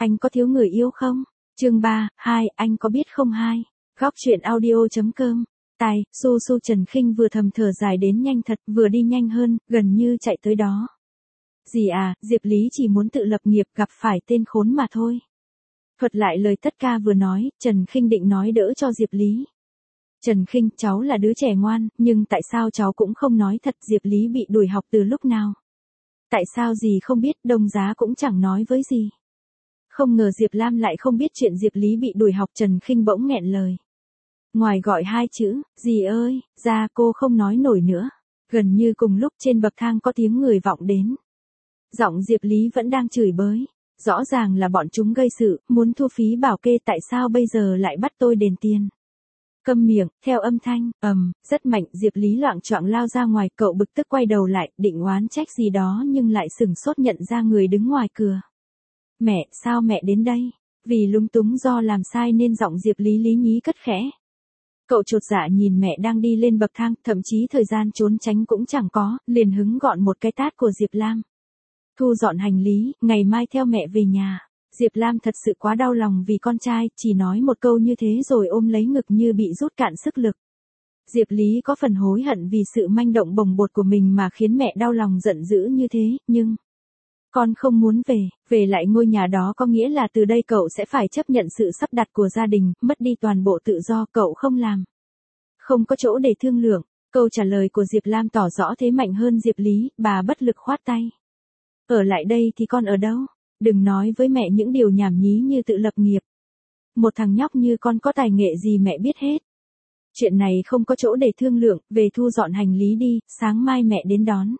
Anh có thiếu người yêu không? Chương 3, anh có biết không 2. Góc truyện audio.com. Tài, su su Trần Khinh vừa thầm thở dài đến nhanh thật, vừa đi nhanh hơn, gần như chạy tới đó. Gì à, Diệp Lý chỉ muốn tự lập nghiệp, gặp phải tên khốn mà thôi. Thuật lại lời tất ca vừa nói, Trần Khinh định nói đỡ cho Diệp Lý. Trần Khinh, cháu là đứa trẻ ngoan, nhưng tại sao cháu cũng không nói thật? Diệp Lý bị đuổi học từ lúc nào? Tại sao gì không biết, Đông Giá cũng chẳng nói với gì. Không ngờ Diệp Lam lại không biết chuyện Diệp Lý bị đuổi học. Trần Khinh bỗng nghẹn lời. Ngoài gọi 2 chữ, dì ơi, ra cô không nói nổi nữa. Gần như cùng lúc trên bậc thang có tiếng người vọng đến. Giọng Diệp Lý vẫn đang chửi bới. Rõ ràng là bọn chúng gây sự, muốn thu phí bảo kê, tại sao bây giờ lại bắt tôi đền tiền. Câm miệng, theo âm thanh, rất mạnh, Diệp Lý loạng choạng lao ra ngoài, cậu bực tức quay đầu lại, định oán trách gì đó nhưng lại sửng sốt nhận ra người đứng ngoài cửa. Mẹ, sao mẹ đến đây? Vì lúng túng do làm sai nên giọng Diệp Lý lý nhí cất khẽ. Cậu chột dạ nhìn mẹ đang đi lên bậc thang, thậm chí thời gian trốn tránh cũng chẳng có, liền hứng gọn một cái tát của Diệp Lam. Thu dọn hành lý, ngày mai theo mẹ về nhà. Diệp Lam thật sự quá đau lòng vì con trai, chỉ nói một câu như thế rồi ôm lấy ngực như bị rút cạn sức lực. Diệp Lý có phần hối hận vì sự manh động bồng bột của mình mà khiến mẹ đau lòng giận dữ như thế, nhưng... Con không muốn về lại ngôi nhà đó có nghĩa là từ đây cậu sẽ phải chấp nhận sự sắp đặt của gia đình, mất đi toàn bộ tự do, cậu không làm. Không có chỗ để thương lượng, câu trả lời của Diệp Lam tỏ rõ thế mạnh hơn Diệp Lý, bà bất lực khoát tay. Ở lại đây thì con ở đâu? Đừng nói với mẹ những điều nhảm nhí như tự lập nghiệp. Một thằng nhóc như con có tài nghệ gì mẹ biết hết. Chuyện này không có chỗ để thương lượng, về thu dọn hành lý đi, sáng mai mẹ đến đón.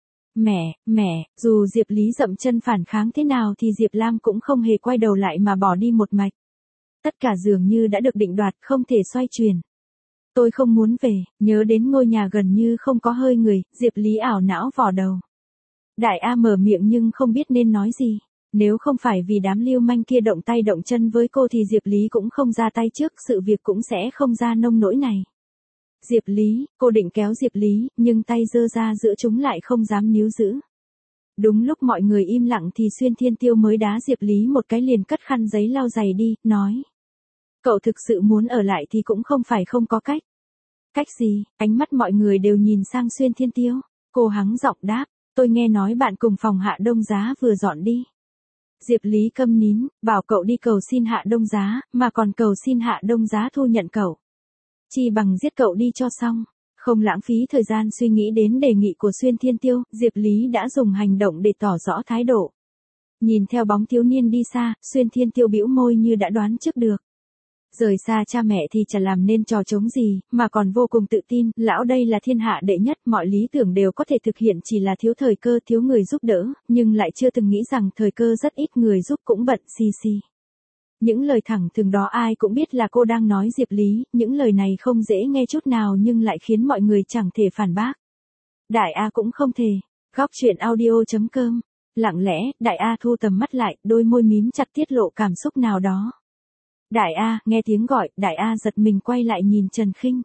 Mẹ, dù Diệp Lý dậm chân phản kháng thế nào thì Diệp Lam cũng không hề quay đầu lại mà bỏ đi một mạch. Tất cả dường như đã được định đoạt, không thể xoay chuyển. Tôi không muốn về, nhớ đến ngôi nhà gần như không có hơi người, Diệp Lý ảo não vò đầu. Đại A mở miệng nhưng không biết nên nói gì. Nếu không phải vì đám lưu manh kia động tay động chân với cô thì Diệp Lý cũng không ra tay trước, sự việc cũng sẽ không ra nông nỗi này. Diệp Lý, cô định kéo Diệp Lý, nhưng tay giơ ra giữa chúng lại không dám níu giữ. Đúng lúc mọi người im lặng thì Xuyên Thiên Tiêu mới đá Diệp Lý một cái, liền cất khăn giấy lau giày đi, nói. Cậu thực sự muốn ở lại thì cũng không phải không có cách. Cách gì? Ánh mắt mọi người đều nhìn sang Xuyên Thiên Tiêu. Cô hắng giọng đáp, tôi nghe nói bạn cùng phòng Hạ Đông Giá vừa dọn đi. Diệp Lý câm nín, bảo cậu đi cầu xin Hạ Đông Giá, mà còn cầu xin Hạ Đông Giá thu nhận cậu. Chi bằng giết cậu đi cho xong. Không lãng phí thời gian suy nghĩ đến đề nghị của Xuyên Thiên Tiêu, Diệp Lý đã dùng hành động để tỏ rõ thái độ. Nhìn theo bóng thiếu niên đi xa, Xuyên Thiên Tiêu bĩu môi như đã đoán trước được. Rời xa cha mẹ thì chả làm nên trò trống gì, mà còn vô cùng tự tin, lão đây là thiên hạ đệ nhất, mọi lý tưởng đều có thể thực hiện, chỉ là thiếu thời cơ, thiếu người giúp đỡ, nhưng lại chưa từng nghĩ rằng thời cơ rất ít, người giúp cũng bận xì. Những lời thẳng thừng đó ai cũng biết là cô đang nói Diệp Lý, những lời này không dễ nghe chút nào nhưng lại khiến mọi người chẳng thể phản bác. Đại A cũng không thể. Góc truyện audio.com. Lặng lẽ, Đại A thu tầm mắt lại, đôi môi mím chặt tiết lộ cảm xúc nào đó. Đại A, nghe tiếng gọi, Đại A giật mình quay lại nhìn Trần Khinh.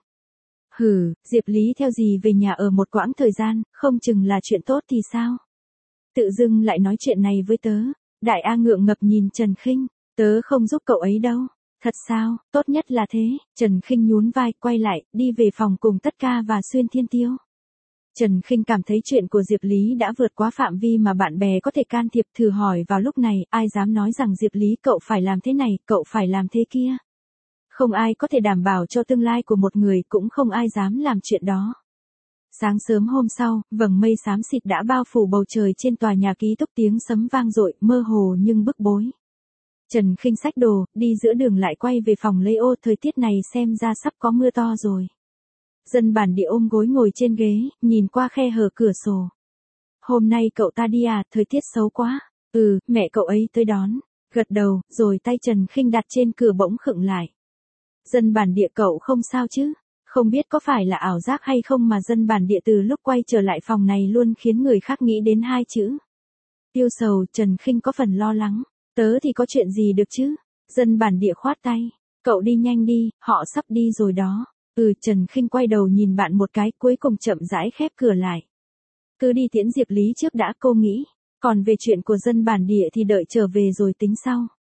Diệp Lý theo gì về nhà ở một quãng thời gian, không chừng là chuyện tốt thì sao? Tự dưng lại nói chuyện này với tớ. Đại A ngượng ngập nhìn Trần Khinh. Tớ không giúp cậu ấy đâu. Thật sao, tốt nhất là thế. Trần Khinh nhún vai, quay lại, đi về phòng cùng Tất Ca và Xuyên Thiên Tiêu. Trần Khinh cảm thấy chuyện của Diệp Lý đã vượt quá phạm vi mà bạn bè có thể can thiệp, thử hỏi vào lúc này, ai dám nói rằng Diệp Lý cậu phải làm thế này, cậu phải làm thế kia. Không ai có thể đảm bảo cho tương lai của một người, cũng không ai dám làm chuyện đó. Sáng sớm hôm sau, vầng mây xám xịt đã bao phủ bầu trời trên tòa nhà ký túc, tiếng sấm vang dội, mơ hồ nhưng bức bối. Trần Khinh xách đồ, đi giữa đường lại quay về phòng lấy ô, thời tiết này xem ra sắp có mưa to rồi. Dân bản địa ôm gối ngồi trên ghế, nhìn qua khe hở cửa sổ. Hôm nay cậu ta đi à, thời tiết xấu quá. Mẹ cậu ấy tới đón. Gật đầu, rồi tay Trần Khinh đặt trên cửa bỗng khựng lại. Dân bản địa cậu không sao chứ? Không biết có phải là ảo giác hay không mà dân bản địa từ lúc quay trở lại phòng này luôn khiến người khác nghĩ đến 2 chữ. Tiêu sầu. Trần Khinh có phần lo lắng. Tớ thì có chuyện gì được chứ? Dân bản địa khoát tay. Cậu đi nhanh đi, họ sắp đi rồi đó. Trần Khinh quay đầu nhìn bạn một cái, cuối cùng chậm rãi khép cửa lại. Cứ đi tiễn Diệp Lý trước đã, cô nghĩ. Còn về chuyện của dân bản địa thì đợi trở về rồi tính sau.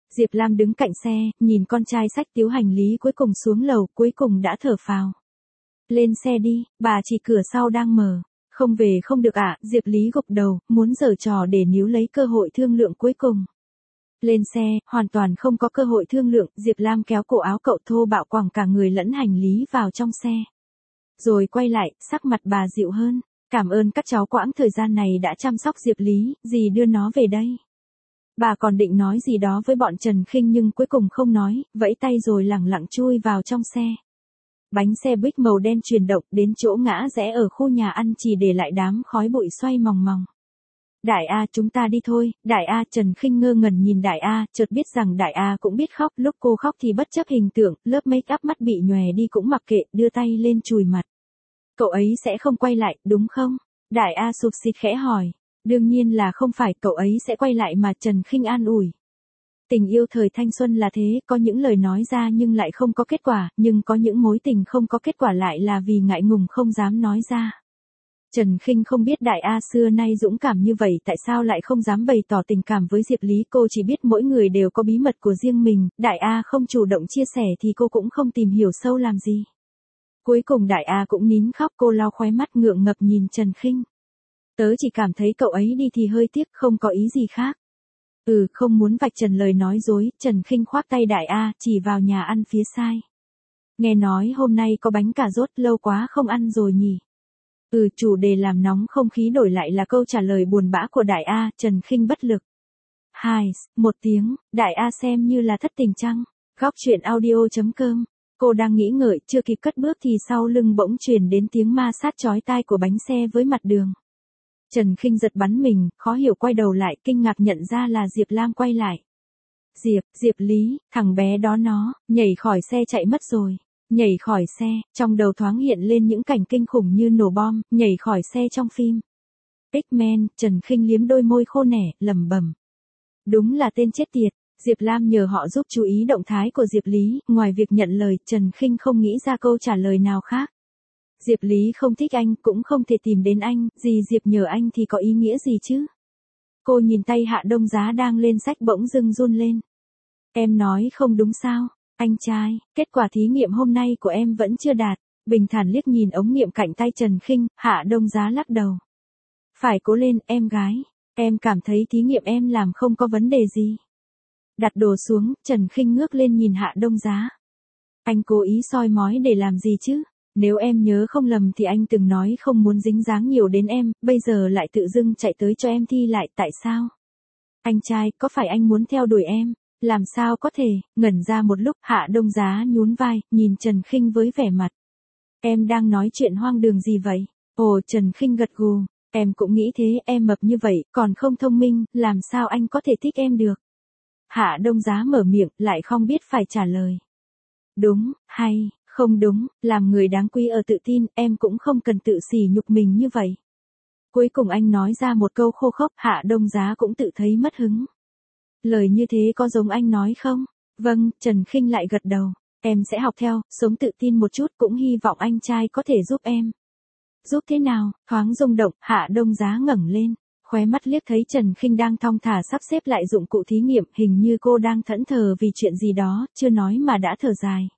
Diệp Lam đứng cạnh xe, nhìn con trai xách túi hành lý cuối cùng xuống lầu, cuối cùng đã thở phào. Lên xe đi, bà chỉ cửa sau đang mở. Không về không được ạ, Diệp Lý gục đầu, muốn giở trò để níu lấy cơ hội thương lượng cuối cùng. Lên xe, hoàn toàn không có cơ hội thương lượng, Diệp Lam kéo cổ áo cậu thô bạo quẳng cả người lẫn hành lý vào trong xe. Rồi quay lại, sắc mặt bà dịu hơn. Cảm ơn các cháu quãng thời gian này đã chăm sóc Diệp Lý, dì đưa nó về đây. Bà còn định nói gì đó với bọn Trần Khinh nhưng cuối cùng không nói, vẫy tay rồi lẳng lặng chui vào trong xe. Bánh xe buýt màu đen chuyển động đến chỗ ngã rẽ ở khu nhà ăn chỉ để lại đám khói bụi xoay mòng mòng. Đại A chúng ta đi thôi, Đại A Trần Khinh ngơ ngẩn nhìn Đại A, chợt biết rằng Đại A cũng biết khóc, lúc cô khóc thì bất chấp hình tượng, lớp make up mắt bị nhòe đi cũng mặc kệ, đưa tay lên chùi mặt. Cậu ấy sẽ không quay lại, đúng không? Đại A sụp xịt khẽ hỏi. Đương nhiên là không phải, cậu ấy sẽ quay lại mà, Trần Khinh an ủi. Tình yêu thời thanh xuân là thế, có những lời nói ra nhưng lại không có kết quả, nhưng có những mối tình không có kết quả lại là vì ngại ngùng không dám nói ra. Trần Khinh không biết Đại A xưa nay dũng cảm như vậy tại sao lại không dám bày tỏ tình cảm với Diệp Lý, cô chỉ biết mỗi người đều có bí mật của riêng mình, Đại A không chủ động chia sẻ thì cô cũng không tìm hiểu sâu làm gì. Cuối cùng Đại A cũng nín khóc, cô lau khóe mắt ngượng ngập nhìn Trần Khinh. Tớ chỉ cảm thấy cậu ấy đi thì hơi tiếc, không có ý gì khác. Không muốn vạch trần lời nói dối, Trần Khinh khoác tay Đại A, chỉ vào nhà ăn phía sai. Nghe nói hôm nay có bánh cà rốt, lâu quá không ăn rồi nhỉ. Chủ đề làm nóng không khí đổi lại là câu trả lời buồn bã của Đại A, Trần Khinh bất lực. Một tiếng, Đại A xem như là thất tình chăng? Góc truyện audio.com. Cô đang nghĩ ngợi, chưa kịp cất bước thì sau lưng bỗng truyền đến tiếng ma sát chói tai của bánh xe với mặt đường. Trần Khinh giật bắn mình, khó hiểu quay đầu lại, kinh ngạc nhận ra là Diệp Lam quay lại. Diệp Lý, thằng bé đó nó, nhảy khỏi xe chạy mất rồi. Nhảy khỏi xe, trong đầu thoáng hiện lên những cảnh kinh khủng như nổ bom, nhảy khỏi xe trong phim X-Men, Trần Khinh liếm đôi môi khô nẻ, lẩm bẩm. Đúng là tên chết tiệt. Diệp Lam nhờ họ giúp chú ý động thái của Diệp Lý, ngoài việc nhận lời, Trần Khinh không nghĩ ra câu trả lời nào khác. Diệp Lý không thích anh, cũng không thể tìm đến anh, gì Diệp nhờ anh thì có ý nghĩa gì chứ? Cô nhìn tay Hạ Đông Giá đang lên sách bỗng dưng run lên. Em nói không đúng sao? Anh trai, kết quả thí nghiệm hôm nay của em vẫn chưa đạt. Bình thản liếc nhìn ống nghiệm cạnh tay Trần Khinh, Hạ Đông Giá lắc đầu. Phải cố lên, em gái. Em cảm thấy thí nghiệm em làm không có vấn đề gì. Đặt đồ xuống, Trần Khinh ngước lên nhìn Hạ Đông Giá. Anh cố ý soi mói để làm gì chứ? Nếu em nhớ không lầm thì anh từng nói không muốn dính dáng nhiều đến em, bây giờ lại tự dưng chạy tới cho em thi lại, tại sao? Anh trai, có phải anh muốn theo đuổi em? Làm sao có thể? Ngẩn ra một lúc, Hạ Đông Giá nhún vai, nhìn Trần Khinh với vẻ mặt. Em đang nói chuyện hoang đường gì vậy? Ồ, Trần Khinh gật gù. Em cũng nghĩ thế, em mập như vậy, còn không thông minh, làm sao anh có thể thích em được? Hạ Đông Giá mở miệng, lại không biết phải trả lời. Đúng, hay, không đúng, làm người đáng quý ở tự tin, em cũng không cần tự sỉ nhục mình như vậy. Cuối cùng anh nói ra một câu khô khốc, Hạ Đông Giá cũng tự thấy mất hứng. Lời như thế có giống anh nói không? Vâng, Trần Khinh lại gật đầu. Em sẽ học theo, sống tự tin một chút, cũng hy vọng anh trai có thể giúp em. Giúp thế nào? Thoáng rung động, Hạ Đông Giá ngẩng lên. Khóe mắt liếc thấy Trần Khinh đang thong thả sắp xếp lại dụng cụ thí nghiệm, hình như cô đang thẫn thờ vì chuyện gì đó, chưa nói mà đã thở dài.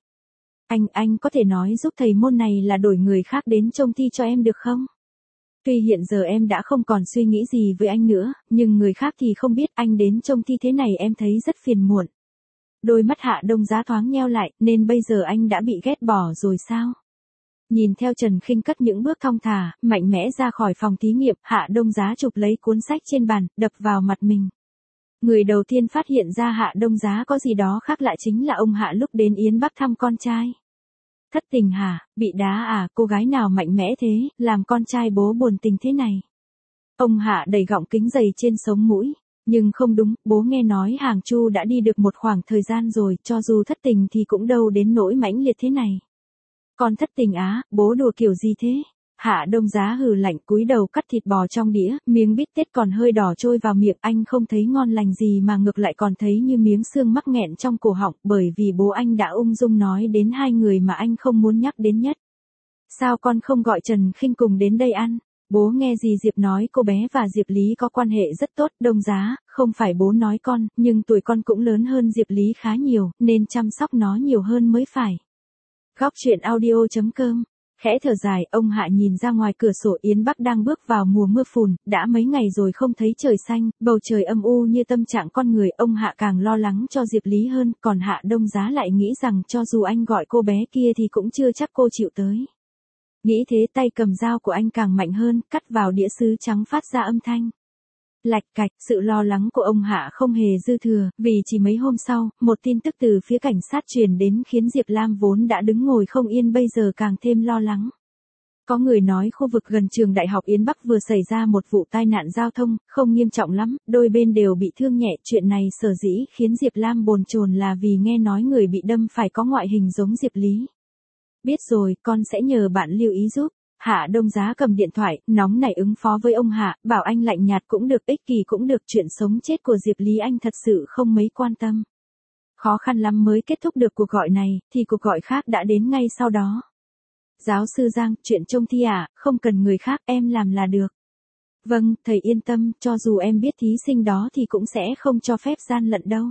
Anh có thể nói giúp thầy môn này là đổi người khác đến trông thi cho em được không? Tuy hiện giờ em đã không còn suy nghĩ gì với anh nữa, nhưng người khác thì không biết, anh đến trông thi thế này em thấy rất phiền muộn. Đôi mắt Hạ Đông Giá thoáng nheo lại, nên bây giờ anh đã bị ghét bỏ rồi sao? Nhìn theo Trần Khinh cất những bước thong thả, mạnh mẽ ra khỏi phòng thí nghiệm, Hạ Đông Giá chụp lấy cuốn sách trên bàn, đập vào mặt mình. Người đầu tiên phát hiện ra Hạ Đông Giá có gì đó khác lạ chính là ông Hạ lúc đến Yến Bắc thăm con trai. Thất tình hả, bị đá à, cô gái nào mạnh mẽ thế, làm con trai bố buồn tình thế này. Ông Hạ đầy gọng kính dày trên sống mũi. Nhưng không đúng, bố nghe nói Hàng Chu đã đi được một khoảng thời gian rồi, cho dù thất tình thì cũng đâu đến nỗi mãnh liệt thế này. Con thất tình á, bố đùa kiểu gì thế? Hạ Đông Giá hừ lạnh cúi đầu cắt thịt bò trong đĩa, miếng bít tết còn hơi đỏ trôi vào miệng, anh không thấy ngon lành gì mà ngược lại còn thấy như miếng xương mắc nghẹn trong cổ họng, bởi vì bố anh đã ung dung nói đến hai người mà anh không muốn nhắc đến nhất. Sao con không gọi Trần Khinh cùng đến đây ăn? Bố nghe dì Diệp nói cô bé và Diệp Lý có quan hệ rất tốt, Đông Giá, không phải bố nói con, nhưng tuổi con cũng lớn hơn Diệp Lý khá nhiều, nên chăm sóc nó nhiều hơn mới phải. Góc truyện audio.com. Khẽ thở dài, ông Hạ nhìn ra ngoài cửa sổ, Yến Bắc đang bước vào mùa mưa phùn, đã mấy ngày rồi không thấy trời xanh, bầu trời âm u như tâm trạng con người, ông Hạ càng lo lắng cho Diệp Lý hơn, còn Hạ Đông Giá lại nghĩ rằng cho dù anh gọi cô bé kia thì cũng chưa chắc cô chịu tới. Nghĩ thế tay cầm dao của anh càng mạnh hơn, cắt vào đĩa sứ trắng phát ra âm thanh lạch cạch. Sự lo lắng của ông Hạ không hề dư thừa, vì chỉ mấy hôm sau, một tin tức từ phía cảnh sát truyền đến khiến Diệp Lam vốn đã đứng ngồi không yên bây giờ càng thêm lo lắng. Có người nói khu vực gần trường Đại học Yến Bắc vừa xảy ra một vụ tai nạn giao thông, không nghiêm trọng lắm, đôi bên đều bị thương nhẹ. Chuyện này sở dĩ khiến Diệp Lam bồn chồn là vì nghe nói người bị đâm phải có ngoại hình giống Diệp Lý. Biết rồi, con sẽ nhờ bạn lưu ý giúp. Hạ Đông Giá cầm điện thoại, nóng nảy ứng phó với ông Hạ, bảo anh lạnh nhạt cũng được, ích kỷ cũng được, chuyện sống chết của Diệp Lý anh thật sự không mấy quan tâm. Khó khăn lắm mới kết thúc được cuộc gọi này, thì cuộc gọi khác đã đến ngay sau đó. Giáo sư Giang, chuyện trông thi à, không cần người khác, em làm là được. Vâng, thầy yên tâm, cho dù em biết thí sinh đó thì cũng sẽ không cho phép gian lận đâu.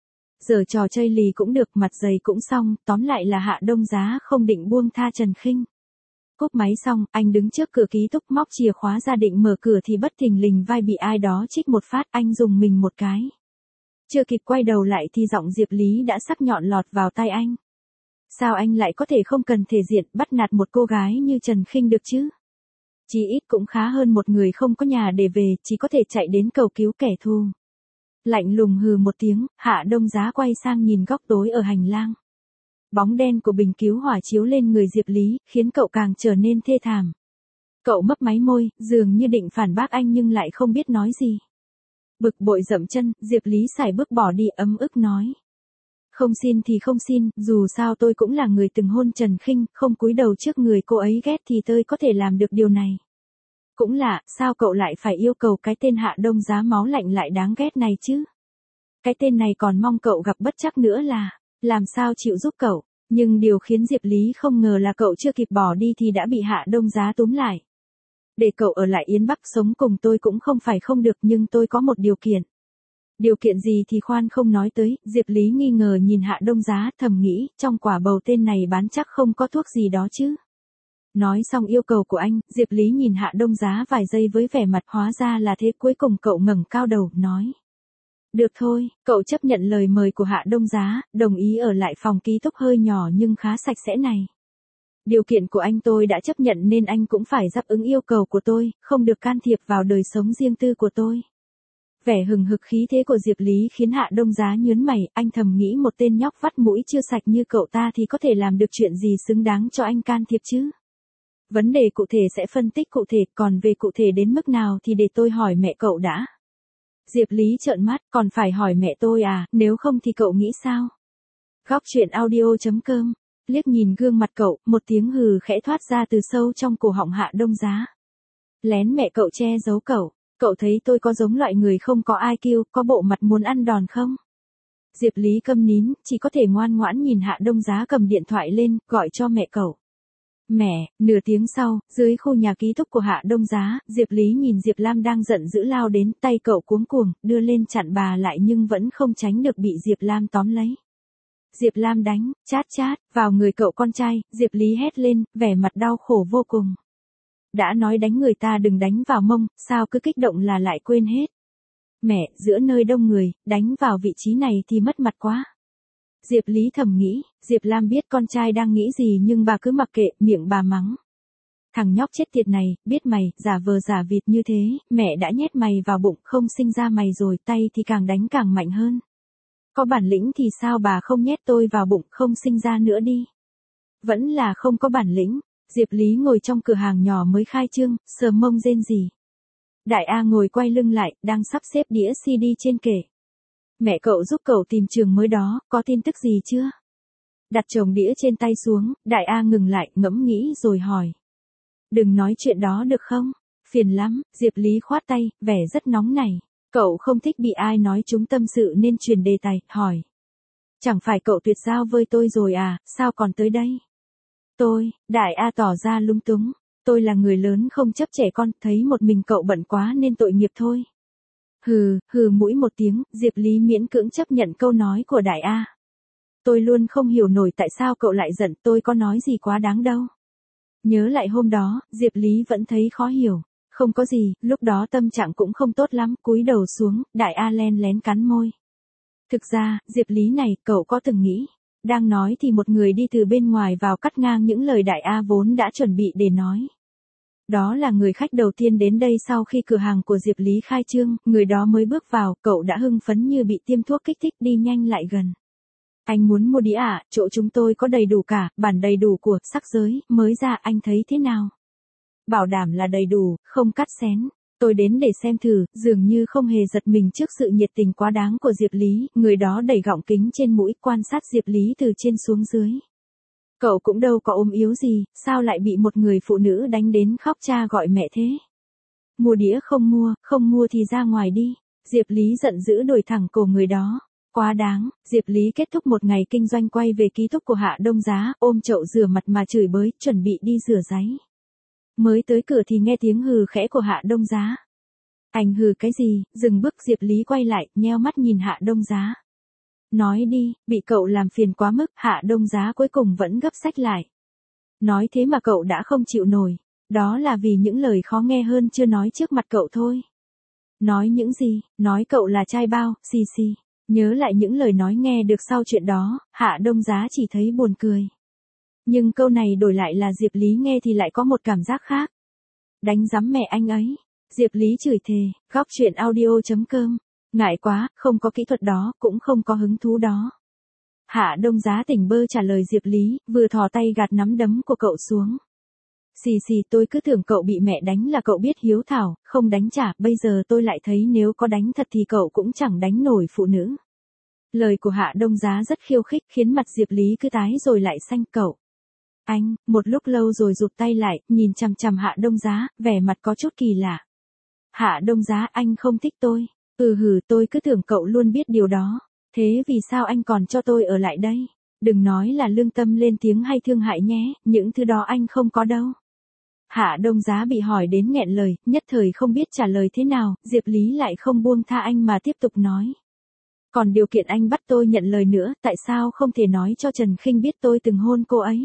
Giờ trò chơi lì cũng được, mặt dày cũng xong, tóm lại là Hạ Đông Giá không định buông tha Trần Khinh. Cúp máy xong, anh đứng trước cửa ký túc móc chìa khóa ra định mở cửa thì bất thình lình vai bị ai đó chích một phát, anh dùng mình một cái. Chưa kịp quay đầu lại thì giọng Diệp Lý đã sắc nhọn lọt vào tai anh. Sao anh lại có thể không cần thể diện bắt nạt một cô gái như Trần Khinh được chứ? Chí ít cũng khá hơn một người không có nhà để về, chỉ có thể chạy đến cầu cứu kẻ thù. Lạnh lùng hừ một tiếng, Hạ Đông Giá quay sang nhìn góc tối ở hành lang. Bóng đen của bình cứu hỏa chiếu lên người Diệp Lý, khiến cậu càng trở nên thê thảm. Cậu mấp máy môi, dường như định phản bác anh nhưng lại không biết nói gì. Bực bội dậm chân, Diệp Lý sải bước bỏ đi, ấm ức nói. Không xin thì không xin, dù sao tôi cũng là người từng hôn Trần Khinh, không cúi đầu trước người cô ấy ghét thì tôi có thể làm được điều này. Cũng lạ, sao cậu lại phải yêu cầu cái tên Hạ Đông Giá máu lạnh lại đáng ghét này chứ? Cái tên này còn mong cậu gặp bất trắc nữa là, làm sao chịu giúp cậu, nhưng điều khiến Diệp Lý không ngờ là cậu chưa kịp bỏ đi thì đã bị Hạ Đông Giá túm lại. Để cậu ở lại Yến Bắc sống cùng tôi cũng không phải không được, nhưng tôi có một điều kiện. Điều kiện gì thì khoan không nói tới, Diệp Lý nghi ngờ nhìn Hạ Đông Giá, thầm nghĩ, trong quả bầu tên này bán chắc không có thuốc gì đó chứ. Nói xong yêu cầu của anh, Diệp Lý nhìn Hạ Đông Giá vài giây với vẻ mặt hóa ra là thế, cuối cùng cậu ngẩng cao đầu, nói. Được thôi, cậu chấp nhận lời mời của Hạ Đông Giá, đồng ý ở lại phòng ký túc hơi nhỏ nhưng khá sạch sẽ này. Điều kiện của anh tôi đã chấp nhận nên anh cũng phải đáp ứng yêu cầu của tôi, không được can thiệp vào đời sống riêng tư của tôi. Vẻ hừng hực khí thế của Diệp Lý khiến Hạ Đông Giá nhớn mày, anh thầm nghĩ một tên nhóc vắt mũi chưa sạch như cậu ta thì có thể làm được chuyện gì xứng đáng cho anh can thiệp chứ. Vấn đề cụ thể sẽ phân tích cụ thể, còn về cụ thể đến mức nào thì để tôi hỏi mẹ cậu đã. Diệp Lý trợn mắt, còn phải hỏi mẹ tôi à, nếu không thì cậu nghĩ sao? Góc truyện audio.com. Liếc nhìn gương mặt cậu, một tiếng hừ khẽ thoát ra từ sâu trong cổ họng Hạ Đông Giá. Lén mẹ cậu che giấu cậu thấy tôi có giống loại người không có IQ, có bộ mặt muốn ăn đòn không? Diệp Lý câm nín, chỉ có thể ngoan ngoãn nhìn Hạ Đông Giá cầm điện thoại lên, gọi cho mẹ cậu. Mẹ, nửa tiếng sau, dưới khu nhà ký túc của Hạ Đông Giá, Diệp Lý nhìn Diệp Lam đang giận dữ lao đến, tay cậu cuống cuồng, đưa lên chặn bà lại nhưng vẫn không tránh được bị Diệp Lam tóm lấy. Diệp Lam đánh, chát chát, vào người cậu con trai, Diệp Lý hét lên, vẻ mặt đau khổ vô cùng. Đã nói đánh người ta đừng đánh vào mông, sao cứ kích động là lại quên hết. Mẹ, giữa nơi đông người, đánh vào vị trí này thì mất mặt quá. Diệp Lý thầm nghĩ, Diệp Lam biết con trai đang nghĩ gì nhưng bà cứ mặc kệ, miệng bà mắng. Thằng nhóc chết tiệt này, biết mày, giả vờ giả vịt như thế, mẹ đã nhét mày vào bụng, không sinh ra mày rồi, tay thì càng đánh càng mạnh hơn. Có bản lĩnh thì sao bà không nhét tôi vào bụng, không sinh ra nữa đi. Vẫn là không có bản lĩnh. Diệp Lý ngồi trong cửa hàng nhỏ mới khai trương, sờ mông rên rỉ. Đại A ngồi quay lưng lại, đang sắp xếp đĩa CD trên kệ. Mẹ cậu giúp cậu tìm trường mới đó, có tin tức gì chưa? Đặt chồng đĩa trên tay xuống, Đại A ngừng lại, ngẫm nghĩ rồi hỏi. Đừng nói chuyện đó được không? Phiền lắm, Diệp Lý khoát tay, vẻ rất nóng nảy. Cậu không thích bị ai nói chúng tâm sự nên truyền đề tài, hỏi. Chẳng phải cậu tuyệt giao với tôi rồi à, sao còn tới đây? Đại A tỏ ra lúng túng. Tôi là người lớn không chấp trẻ con, thấy một mình cậu bận quá nên tội nghiệp thôi. Hừ mũi một tiếng, Diệp Lý miễn cưỡng chấp nhận câu nói của Đại A. Tôi luôn không hiểu nổi tại sao cậu lại giận, tôi có nói gì quá đáng đâu. Nhớ lại hôm đó, Diệp Lý vẫn thấy khó hiểu. Không có gì, lúc đó tâm trạng cũng không tốt lắm, cúi đầu xuống, Đại A len lén cắn môi. Thực ra, Diệp Lý này, cậu có từng nghĩ. Đang nói thì một người đi từ bên ngoài vào cắt ngang những lời Đại A vốn đã chuẩn bị để nói. Đó là người khách đầu tiên đến đây sau khi cửa hàng của Diệp Lý khai trương, người đó mới bước vào, cậu đã hưng phấn như bị tiêm thuốc kích thích, đi nhanh lại gần. Anh muốn mua đĩa à, chỗ chúng tôi có đầy đủ cả, bản đầy đủ của, sắc giới, mới ra, anh thấy thế nào? Bảo đảm là đầy đủ, không cắt xén. Tôi đến để xem thử, dường như không hề giật mình trước sự nhiệt tình quá đáng của Diệp Lý, người đó đẩy gọng kính trên mũi quan sát Diệp Lý từ trên xuống dưới. Cậu cũng đâu có ốm yếu gì, sao lại bị một người phụ nữ đánh đến khóc cha gọi mẹ thế? Mua đĩa không mua thì ra ngoài đi. Diệp Lý giận dữ đồi thẳng cổ người đó. Quá đáng, Diệp Lý kết thúc một ngày kinh doanh quay về ký túc của Hạ Đông Giá, ôm chậu rửa mặt mà chửi bới, chuẩn bị đi rửa ráy. Mới tới cửa thì nghe tiếng hừ khẽ của Hạ Đông Giá. Anh hừ cái gì, dừng bước, Diệp Lý quay lại, nheo mắt nhìn Hạ Đông Giá. Nói đi, bị cậu làm phiền quá mức, Hạ Đông Giá cuối cùng vẫn gấp sách lại. Nói thế mà cậu đã không chịu nổi, đó là vì những lời khó nghe hơn chưa nói trước mặt cậu thôi. Nói những gì, nói cậu là trai bao, xì xì. Nhớ lại những lời nói nghe được sau chuyện đó, Hạ Đông Giá chỉ thấy buồn cười. Nhưng câu này đổi lại là Diệp Lý nghe thì lại có một cảm giác khác. Đánh rắm mẹ anh ấy. Diệp Lý chửi thề, góc chuyện audio.com. Ngại quá, không có kỹ thuật đó, cũng không có hứng thú đó. Hạ Đông Giá tỉnh bơ trả lời Diệp Lý, vừa thò tay gạt nắm đấm của cậu xuống. Xì xì, tôi cứ tưởng cậu bị mẹ đánh là cậu biết hiếu thảo, không đánh trả, bây giờ tôi lại thấy nếu có đánh thật thì cậu cũng chẳng đánh nổi phụ nữ. Lời của Hạ Đông Giá rất khiêu khích khiến mặt Diệp Lý cứ tái rồi lại xanh. Cậu. Anh, một lúc lâu rồi rụt tay lại, nhìn chằm chằm Hạ Đông Giá, vẻ mặt có chút kỳ lạ. Hạ Đông Giá, anh không thích tôi. Tôi cứ tưởng cậu luôn biết điều đó. Thế vì sao anh còn cho tôi ở lại đây? Đừng nói là lương tâm lên tiếng hay thương hại nhé, những thứ đó anh không có đâu. Hạ Đông Giá bị hỏi đến nghẹn lời, nhất thời không biết trả lời thế nào, Diệp Lý lại không buông tha anh mà tiếp tục nói. Còn điều kiện anh bắt tôi nhận lời nữa, tại sao không thể nói cho Trần Khinh biết tôi từng hôn cô ấy?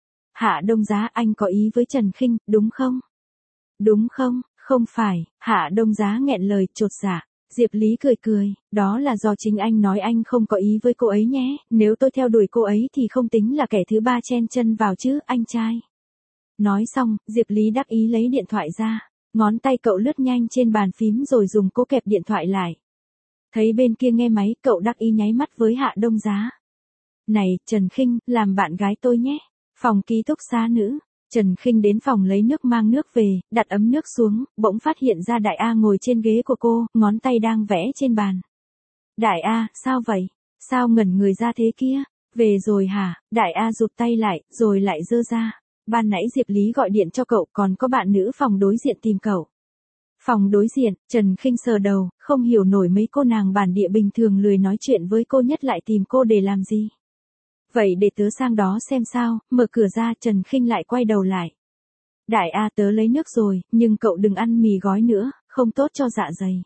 Hạ Đông Giá, anh có ý với Trần Khinh, đúng không? Đúng không? Không phải, Hạ Đông Giá nghẹn lời, chột dạ. Diệp Lý cười, đó là do chính anh nói anh không có ý với cô ấy nhé, nếu tôi theo đuổi cô ấy thì không tính là kẻ thứ ba chen chân vào chứ, anh trai. Nói xong, Diệp Lý đắc ý lấy điện thoại ra, ngón tay cậu lướt nhanh trên bàn phím rồi dùng cố kẹp điện thoại lại. Thấy bên kia nghe máy, cậu đắc ý nháy mắt với Hạ Đông Giá. Này, Trần Khinh, làm bạn gái tôi nhé. Phòng ký túc xá nữ. Trần Khinh đến phòng lấy nước mang nước về, đặt ấm nước xuống, bỗng phát hiện ra Đại A ngồi trên ghế của cô, ngón tay đang vẽ trên bàn. Đại A, sao vậy? Sao ngẩn người ra thế kia? Về rồi hả? Đại A rụt tay lại, rồi lại giơ ra. Ban nãy Diệp Lý gọi điện cho cậu, còn có bạn nữ phòng đối diện tìm cậu. Phòng đối diện, Trần Khinh sờ đầu, không hiểu nổi mấy cô nàng bản địa bình thường lười nói chuyện với cô nhất lại tìm cô để làm gì. Vậy để tớ sang đó xem sao, mở cửa ra, Trần Khinh lại quay đầu lại. Đại A, tớ lấy nước rồi, nhưng cậu đừng ăn mì gói nữa, không tốt cho dạ dày.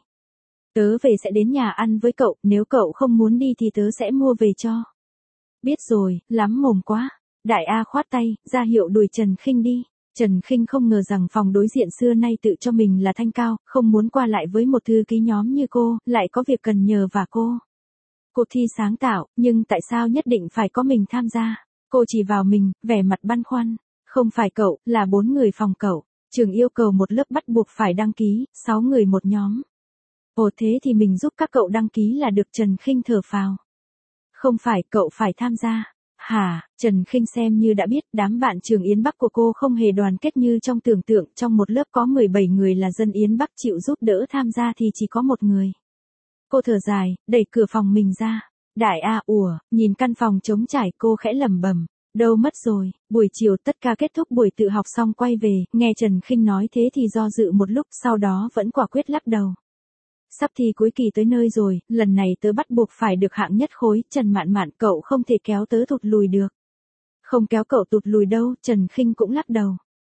Tớ về sẽ đến nhà ăn với cậu, nếu cậu không muốn đi thì tớ sẽ mua về cho. Biết rồi, lắm mồm quá. Đại A khoát tay, ra hiệu đuổi Trần Khinh đi. Trần Khinh không ngờ rằng phòng đối diện xưa nay tự cho mình là thanh cao, không muốn qua lại với một thư ký nhóm như cô, lại có việc cần nhờ vả cô. Cuộc thi sáng tạo, nhưng tại sao nhất định phải có mình tham gia? Cô chỉ vào mình, vẻ mặt băn khoăn. Không phải cậu, là 4 người phòng cậu. Trường yêu cầu một lớp bắt buộc phải đăng ký, 6 người một nhóm. Ồ, thế thì mình giúp các cậu đăng ký là được. Trần Khinh thở phào. Không phải, cậu phải tham gia. Hả? Trần Khinh xem như đã biết, đám bạn trường Yến Bắc của cô không hề đoàn kết như trong tưởng tượng, trong một lớp có 17 người là dân Yến Bắc chịu giúp đỡ tham gia thì chỉ có một người. Cô thở dài, đẩy cửa phòng mình ra. Đại A, nhìn căn phòng trống trải, cô khẽ lẩm bẩm, đâu mất rồi. Buổi chiều tất cả kết thúc buổi tự học xong quay về, nghe Trần Khinh nói thế thì do dự một lúc, sau đó vẫn quả quyết lắc đầu. Sắp thi cuối kỳ tới nơi rồi, lần này tớ bắt buộc phải được hạng nhất khối, Trần Mạn Mạn, cậu không thể kéo tớ thụt lùi được. Không kéo cậu tụt lùi đâu, Trần Khinh cũng lắc đầu.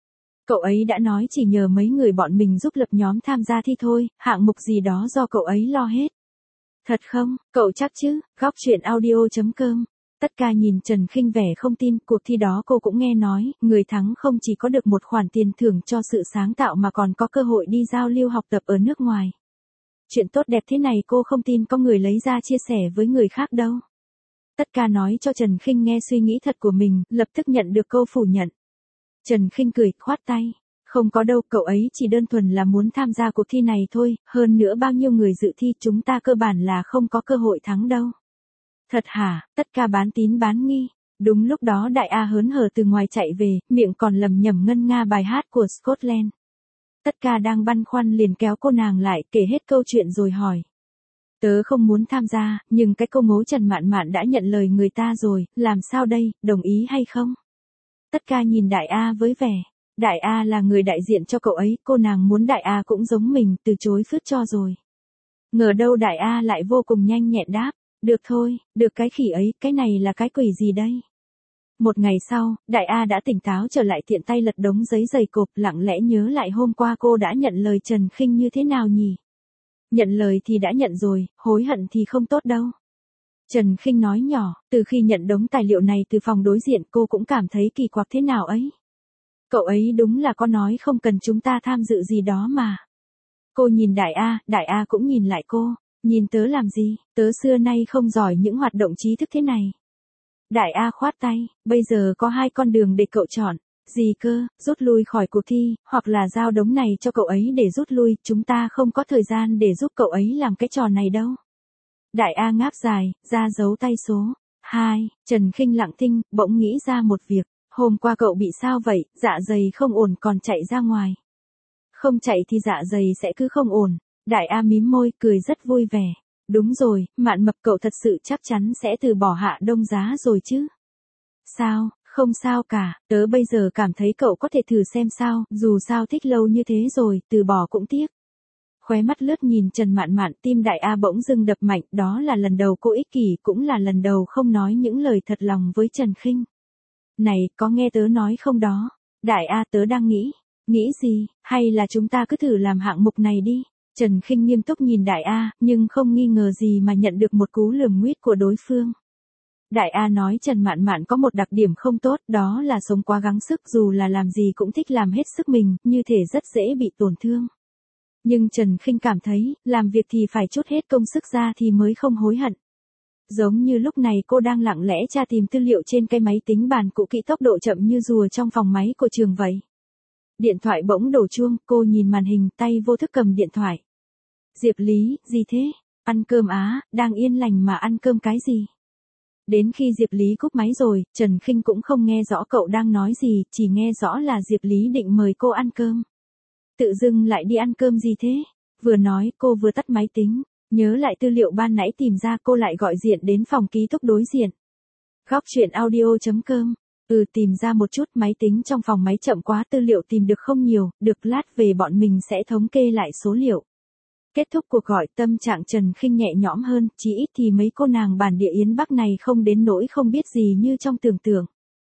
Cậu ấy đã nói chỉ nhờ mấy người bọn mình giúp lập nhóm tham gia thi thôi, hạng mục gì đó do cậu ấy lo hết. Thật không, cậu chắc chứ, góc chuyện audio.com. Tất cả nhìn Trần Khinh vẻ không tin, cuộc thi đó cô cũng nghe nói, người thắng không chỉ có được một khoản tiền thưởng cho sự sáng tạo mà còn có cơ hội đi giao lưu học tập ở nước ngoài. Chuyện tốt đẹp thế này cô không tin có người lấy ra chia sẻ với người khác đâu. Tất cả nói cho Trần Khinh nghe suy nghĩ thật của mình, lập tức nhận được câu phủ nhận. Trần Khinh cười, khoát tay. Không có đâu, cậu ấy chỉ đơn thuần là muốn tham gia cuộc thi này thôi, hơn nữa bao nhiêu người dự thi chúng ta cơ bản là không có cơ hội thắng đâu. Thật hả, tất cả bán tín bán nghi. Đúng lúc đó Đại A hớn hở từ ngoài chạy về, miệng còn lẩm nhẩm ngân nga bài hát của Scotland. Tất cả đang băn khoăn liền kéo cô nàng lại, kể hết câu chuyện rồi hỏi. Tớ không muốn tham gia, nhưng cái cô ngố Trần Mạn Mạn đã nhận lời người ta rồi, làm sao đây, đồng ý hay không? Tất cả nhìn Đại A với vẻ. Đại A là người đại diện cho cậu ấy, cô nàng muốn Đại A cũng giống mình, từ chối phứt cho rồi. Ngờ đâu Đại A lại vô cùng nhanh nhẹn đáp. Được thôi, được cái khỉ ấy, cái này là cái quỷ gì đây? Một ngày sau, Đại A đã tỉnh táo trở lại, tiện tay lật đống giấy dày cộp, lặng lẽ nhớ lại hôm qua cô đã nhận lời Trần Khinh như thế nào nhỉ? Nhận lời thì đã nhận rồi, hối hận thì không tốt đâu. Trần Khinh nói nhỏ, từ khi nhận đống tài liệu này từ phòng đối diện cô cũng cảm thấy kỳ quặc thế nào ấy. Cậu ấy đúng là có nói không cần chúng ta tham dự gì đó mà. Cô nhìn Đại A cũng nhìn lại cô. Nhìn tớ làm gì, tớ xưa nay không giỏi những hoạt động trí thức thế này. Đại A khoát tay, bây giờ có hai con đường để cậu chọn. Gì cơ, rút lui khỏi cuộc thi, hoặc là giao đống này cho cậu ấy để rút lui, chúng ta không có thời gian để giúp cậu ấy làm cái trò này đâu. Đại A ngáp dài, ra dấu tay số 2, Trần Khinh lặng thinh, bỗng nghĩ ra một việc. Hôm qua cậu bị sao vậy, dạ dày không ổn còn chạy ra ngoài. Không chạy thì dạ dày sẽ cứ không ổn. Đại A mím môi, cười rất vui vẻ. Đúng rồi, Mạn Mập cậu thật sự chắc chắn sẽ từ bỏ Hạ Đông Giá rồi chứ? Sao, không sao cả, tớ bây giờ cảm thấy cậu có thể thử xem sao, dù sao thích lâu như thế rồi, từ bỏ cũng tiếc. Khóe mắt lướt nhìn Trần Mạn Mạn, tim Đại A bỗng dưng đập mạnh, đó là lần đầu cô ích kỷ, cũng là lần đầu không nói những lời thật lòng với Trần Khinh. Này, có nghe tớ nói không đó? Đại A tớ đang nghĩ. Nghĩ gì, hay là chúng ta cứ thử làm hạng mục này đi? Trần Khinh nghiêm túc nhìn Đại A, nhưng không nghi ngờ gì mà nhận được một cú lườm nguýt của đối phương. Đại A nói Trần Mạn Mạn có một đặc điểm không tốt, đó là sống quá gắng sức, dù là làm gì cũng thích làm hết sức mình, như thể rất dễ bị tổn thương. Nhưng Trần Khinh cảm thấy, làm việc thì phải trút hết công sức ra thì mới không hối hận. Giống như lúc này cô đang lặng lẽ tra tìm tư liệu trên cái máy tính bàn cũ kỹ tốc độ chậm như rùa trong phòng máy của trường vậy. Điện thoại bỗng đổ chuông, cô nhìn màn hình, tay vô thức cầm điện thoại. Diệp Lý, gì thế? Ăn cơm á, đang yên lành mà ăn cơm cái gì? Đến khi Diệp Lý cúp máy rồi, Trần Khinh cũng không nghe rõ cậu đang nói gì, chỉ nghe rõ là Diệp Lý định mời cô ăn cơm. Tự dưng lại đi ăn cơm gì thế? Vừa nói, cô vừa tắt máy tính, nhớ lại tư liệu ban nãy tìm ra, cô lại gọi điện đến phòng ký túc đối diện. Góc chuyện audio.com. Tìm ra một chút, máy tính trong phòng máy chậm quá, tư liệu tìm được không nhiều, được lát về bọn mình sẽ thống kê lại số liệu. Kết thúc cuộc gọi, tâm trạng Trần Khinh nhẹ nhõm hơn, chí ít thì mấy cô nàng bản địa Yến Bắc này không đến nỗi không biết gì như trong tưởng tượng.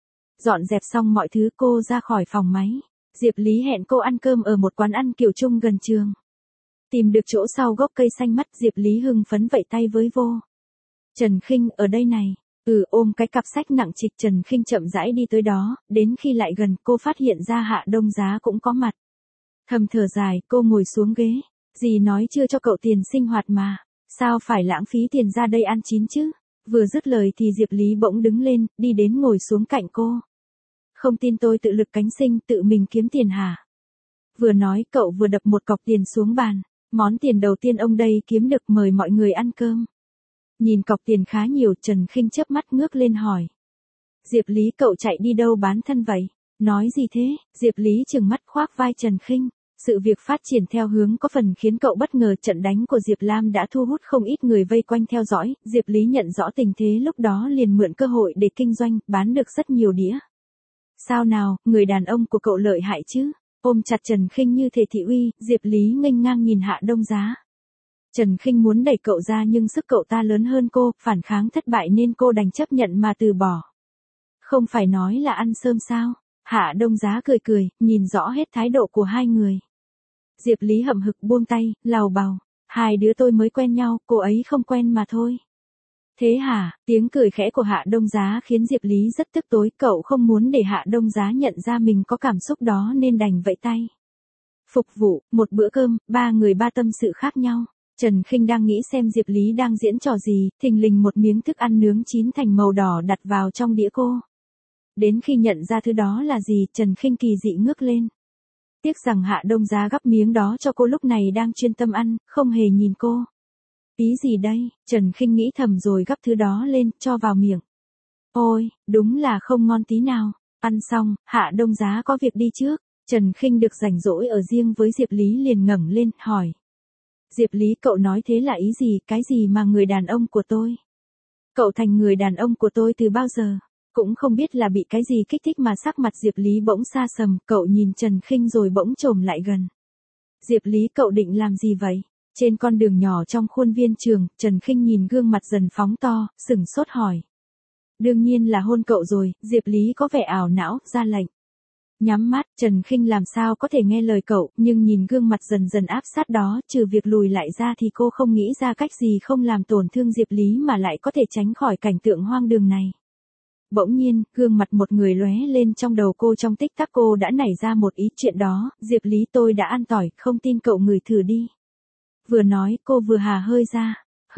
Dọn dẹp xong mọi thứ cô ra khỏi phòng máy. Diệp Lý hẹn cô ăn cơm ở một quán ăn kiểu chung gần trường. Tìm được chỗ sau gốc cây xanh mắt, Diệp Lý hưng phấn vẫy tay với vô. Trần Khinh, ở đây này. Ôm cái cặp sách nặng trịch, Trần Khinh chậm rãi đi tới đó, đến khi lại gần cô phát hiện ra Hạ Đông Giá cũng có mặt. Thầm thở dài, cô ngồi xuống ghế. Dì nói chưa cho cậu tiền sinh hoạt mà, sao phải lãng phí tiền ra đây ăn chín chứ? Vừa dứt lời thì Diệp Lý bỗng đứng lên, đi đến ngồi xuống cạnh cô. Không tin tôi tự lực cánh sinh, tự mình kiếm tiền hả? Vừa nói cậu vừa đập một cọc tiền xuống bàn. Món tiền đầu tiên ông đây kiếm được, mời mọi người ăn cơm. Nhìn cọc tiền khá nhiều, Trần Khinh chớp mắt ngước lên hỏi. Diệp Lý, cậu chạy đi đâu bán thân vậy? Nói gì thế? Diệp Lý trừng mắt khoác vai Trần Khinh. Sự việc phát triển theo hướng có phần khiến cậu bất ngờ, trận đánh của Diệp Lam đã thu hút không ít người vây quanh theo dõi, Diệp Lý nhận rõ tình thế lúc đó liền mượn cơ hội để kinh doanh, bán được rất nhiều đĩa. Sao nào, người đàn ông của cậu lợi hại chứ? Ôm chặt Trần Khinh như thể thị uy, Diệp Lý nghênh ngang nhìn Hạ Đông Giá. Trần Khinh muốn đẩy cậu ra nhưng sức cậu ta lớn hơn cô, phản kháng thất bại nên cô đành chấp nhận mà từ bỏ. Không phải nói là ăn sơm sao? Hạ Đông Giá cười cười, nhìn rõ hết thái độ của hai người. Diệp Lý hậm hực buông tay, lào bào. Hai đứa tôi mới quen nhau, cô ấy không quen mà thôi. Thế hả? Tiếng cười khẽ của Hạ Đông Giá khiến Diệp Lý rất tức tối, cậu không muốn để Hạ Đông Giá nhận ra mình có cảm xúc đó nên đành vẫy tay. Phục vụ, một bữa cơm, ba người ba tâm sự khác nhau. Trần Khinh đang nghĩ xem Diệp Lý đang diễn trò gì, thình lình một miếng thức ăn nướng chín thành màu đỏ đặt vào trong đĩa cô. Đến khi nhận ra thứ đó là gì, Trần Khinh kỳ dị ngước lên. Tiếc rằng Hạ Đông Giá gắp miếng đó cho cô lúc này đang chuyên tâm ăn, không hề nhìn cô. Ý gì đây? Trần Khinh nghĩ thầm rồi gắp thứ đó lên, cho vào miệng. Ôi, đúng là không ngon tí nào. Ăn xong, Hạ Đông Giá có việc đi trước. Trần Khinh được rảnh rỗi ở riêng với Diệp Lý liền ngẩng lên, hỏi. Diệp Lý, cậu nói thế là ý gì, cái gì mà người đàn ông của tôi? Cậu thành người đàn ông của tôi từ bao giờ? Cũng không biết là bị cái gì kích thích mà sắc mặt Diệp Lý bỗng sa sầm, cậu nhìn Trần Khinh rồi bỗng chồm lại gần. Diệp Lý, cậu định làm gì vậy? Trên con đường nhỏ trong khuôn viên trường, Trần Khinh nhìn gương mặt dần phóng to, sửng sốt hỏi. Đương nhiên là hôn cậu rồi, Diệp Lý có vẻ ảo não, ra lệnh. Nhắm mắt, Trần Khinh làm sao có thể nghe lời cậu, nhưng nhìn gương mặt dần dần áp sát đó, trừ việc lùi lại ra thì cô không nghĩ ra cách gì không làm tổn thương Diệp Lý mà lại có thể tránh khỏi cảnh tượng hoang đường này. Bỗng nhiên, gương mặt một người lóe lên trong đầu cô, trong tích tắc cô đã nảy ra một ý chuyện đó, Diệp Lý, tôi đã ăn tỏi, không tin cậu ngửi thử đi. Vừa nói, cô vừa hà hơi ra.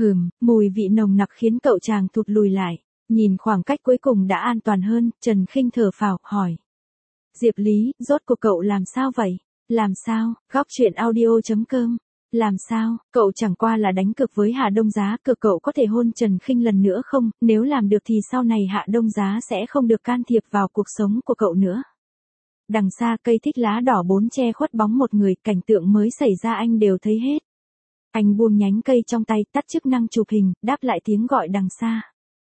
Mùi vị nồng nặc khiến cậu chàng thụt lùi lại. Nhìn khoảng cách cuối cùng đã an toàn hơn, Trần Khinh thở phào, hỏi. Diệp Lý, rốt cuộc cậu làm sao vậy? Làm sao? Góc truyện audio.com. Làm sao? Cậu chẳng qua là đánh cược với Hạ Đông Giá, cậu có thể hôn Trần Khinh lần nữa không? Nếu làm được thì sau này Hạ Đông Giá sẽ không được can thiệp vào cuộc sống của cậu nữa. Đằng xa cây thích lá đỏ bốn che khuất bóng một người, cảnh tượng mới xảy ra anh đều thấy hết. Anh buông nhánh cây trong tay, tắt chức năng chụp hình, đáp lại tiếng gọi đằng xa.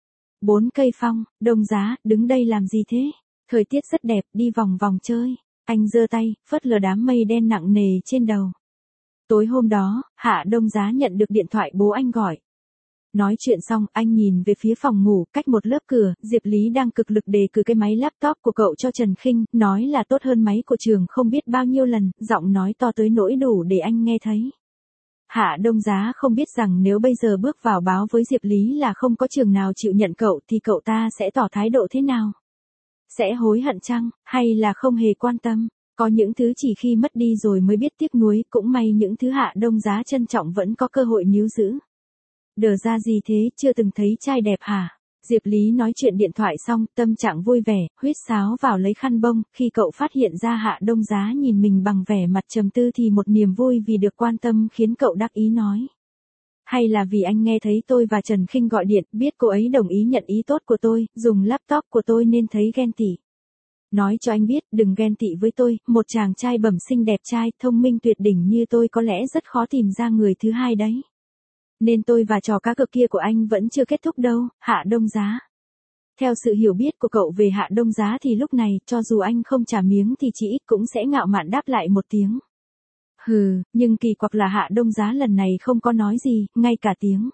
4 cây phong, Đông Giá, đứng đây làm gì thế? Thời tiết rất đẹp, đi vòng vòng chơi. Anh giơ tay, phớt lờ đám mây đen nặng nề trên đầu. Tối hôm đó, Hạ Đông Giá nhận được điện thoại bố anh gọi. Nói chuyện xong, anh nhìn về phía phòng ngủ, cách một lớp cửa, Diệp Lý đang cực lực đề cử cái máy laptop của cậu cho Trần Khinh, nói là tốt hơn máy của trường không biết bao nhiêu lần, giọng nói to tới nỗi đủ để anh nghe thấy. Hạ Đông Giá không biết rằng nếu bây giờ bước vào báo với Diệp Lý là không có trường nào chịu nhận cậu thì cậu ta sẽ tỏ thái độ thế nào? Sẽ hối hận chăng, hay là không hề quan tâm? Có những thứ chỉ khi mất đi rồi mới biết tiếc nuối, cũng may những thứ Hạ Đông Giá trân trọng vẫn có cơ hội níu giữ. Đờ ra gì thế, chưa từng thấy trai đẹp hả? Diệp Lý nói chuyện điện thoại xong, tâm trạng vui vẻ, huýt sáo vào lấy khăn bông, khi cậu phát hiện ra Hạ Đông Giá nhìn mình bằng vẻ mặt trầm tư thì một niềm vui vì được quan tâm khiến cậu đắc ý nói. Hay là vì anh nghe thấy tôi và Trần Khinh gọi điện, biết cô ấy đồng ý nhận ý tốt của tôi, dùng laptop của tôi nên thấy ghen tị. Nói cho anh biết, đừng ghen tị với tôi, một chàng trai bẩm sinh đẹp trai, thông minh tuyệt đỉnh như tôi có lẽ rất khó tìm ra người thứ hai đấy. Nên tôi và trò cá cược kia của anh vẫn chưa kết thúc đâu, Hạ Đông Giá. Theo sự hiểu biết của cậu về Hạ Đông Giá thì lúc này, cho dù anh không trả miếng thì chị ít cũng sẽ ngạo mạn đáp lại một tiếng. Nhưng kỳ quặc là Hạ Đông Giá lần này không có nói gì, ngay cả tiếng.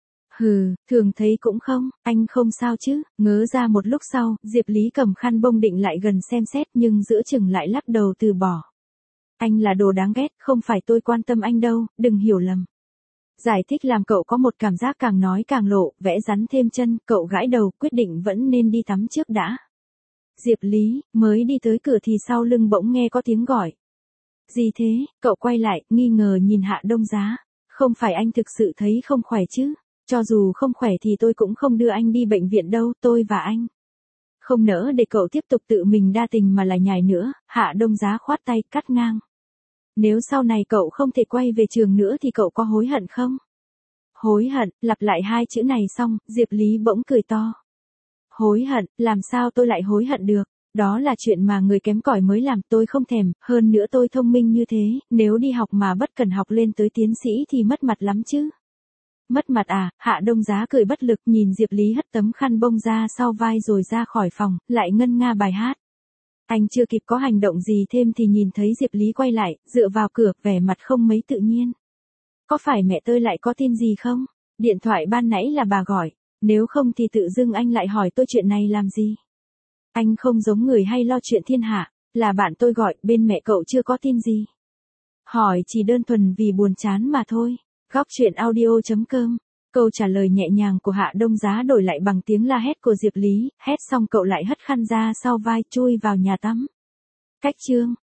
Thường thấy cũng không, anh không sao chứ, ngớ ra một lúc sau, Diệp Lý cầm khăn bông định lại gần xem xét nhưng giữa chừng lại lắc đầu từ bỏ. Anh là đồ đáng ghét, không phải tôi quan tâm anh đâu, đừng hiểu lầm. Giải thích làm cậu có một cảm giác càng nói càng lộ, vẽ rắn thêm chân, cậu gãi đầu, quyết định vẫn nên đi tắm trước đã. Diệp Lý, mới đi tới cửa thì sau lưng bỗng nghe có tiếng gọi. Gì thế, cậu quay lại, nghi ngờ nhìn Hạ Đông Giá. Không phải anh thực sự thấy không khỏe chứ? Cho dù không khỏe thì tôi cũng không đưa anh đi bệnh viện đâu, tôi và anh. Không nỡ để cậu tiếp tục tự mình đa tình mà lại nhài nữa, Hạ Đông Giá khoát tay, cắt ngang. Nếu sau này cậu không thể quay về trường nữa thì cậu có hối hận không? Hối hận, lặp lại hai chữ này xong, Diệp Lý bỗng cười to. Hối hận, làm sao tôi lại hối hận được? Đó là chuyện mà người kém cỏi mới làm, tôi không thèm, hơn nữa tôi thông minh như thế, nếu đi học mà bất cần học lên tới tiến sĩ thì mất mặt lắm chứ. Mất mặt à? Hạ Đông Giá cười bất lực nhìn Diệp Lý hất tấm khăn bông ra sau vai rồi ra khỏi phòng, lại ngân nga bài hát. Anh chưa kịp có hành động gì thêm thì nhìn thấy Diệp Lý quay lại, dựa vào cửa, vẻ mặt không mấy tự nhiên. Có phải mẹ tôi lại có tin gì không? Điện thoại ban nãy là bà gọi, nếu không thì tự dưng anh lại hỏi tôi chuyện này làm gì? Anh không giống người hay lo chuyện thiên hạ, là bạn tôi gọi, bên mẹ cậu chưa có tin gì. Hỏi chỉ đơn thuần vì buồn chán mà thôi. Góc chuyện audio.com. Câu trả lời nhẹ nhàng của Hạ Đông Giá đổi lại bằng tiếng la hét của Diệp Lý, hét xong cậu lại hất khăn ra sau vai chui vào nhà tắm. Cách chương